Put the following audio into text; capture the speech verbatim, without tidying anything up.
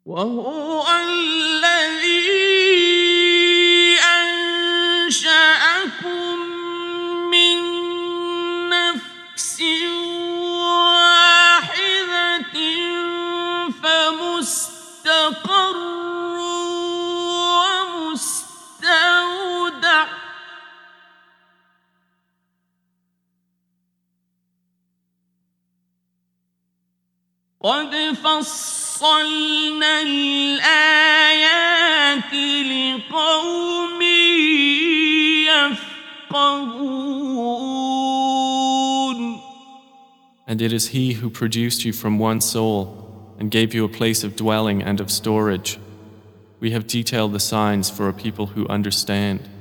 وهو الذي أنشأكم من نفس واحدة فمستقر ومستودع قد فصلنا الآيات لقوم يفقهون. And it is He who produced you from one soul and gave you a place of dwelling and of storage. We have detailed the signs for a people who understand.